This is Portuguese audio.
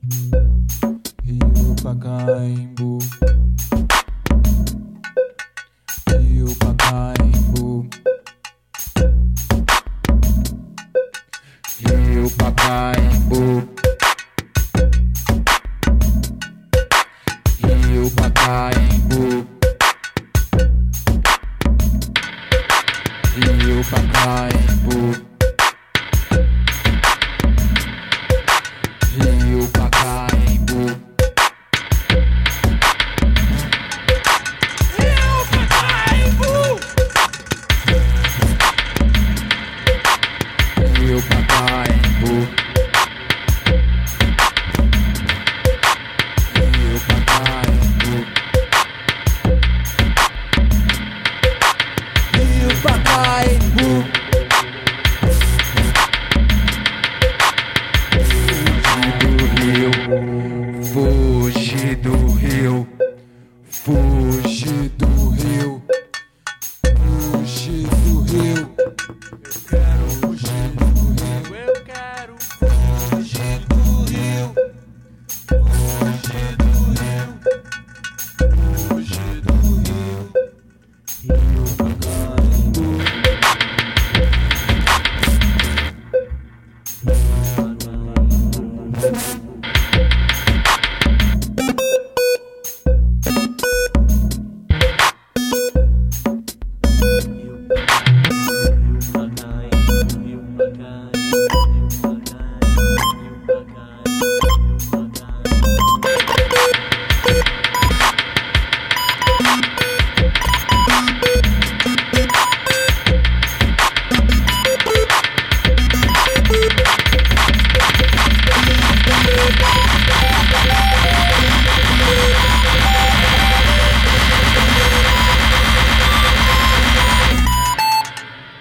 Rio Pacaembu, Rio Pacaembu, Rio Pacaembu, Rio Pacaembu, Rio Pacaembu, Rio Pacaembu, Rio Pacaembu, Rio Pacaembu, Rio Pacaembu, Fugir do Rio, fugir do Rio, fugir do Rio, eu quero fugir do Rio, eu quero fugir do Rio, fugir do Rio, fugir do Rio, Rio Pacaembu.